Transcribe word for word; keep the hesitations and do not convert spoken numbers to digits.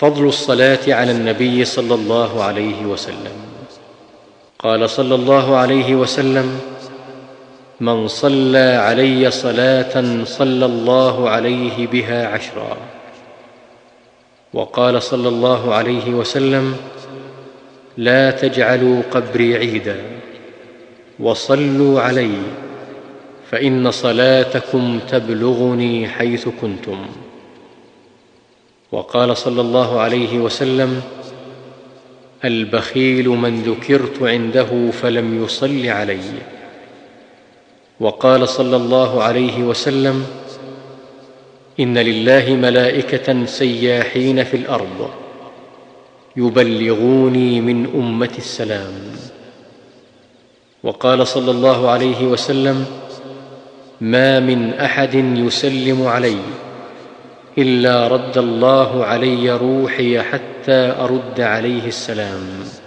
فضل الصلاة على النبي صلى الله عليه وسلم. قال صلى الله عليه وسلم: من صلى علي صلاة صلى الله عليه بها عشرا. وقال صلى الله عليه وسلم: لا تجعلوا قبري عيدا، وصلوا علي فإن صلاتكم تبلغني حيث كنتم. وقال صلى الله عليه وسلم: البخيل من ذكرت عنده فلم يصل علي. وقال صلى الله عليه وسلم: إن لله ملائكة سياحين في الأرض يبلغوني من أمتي السلام. وقال صلى الله عليه وسلم: ما من أحد يسلم علي إلا رد الله علي روحي حتى أرد عليه السلام.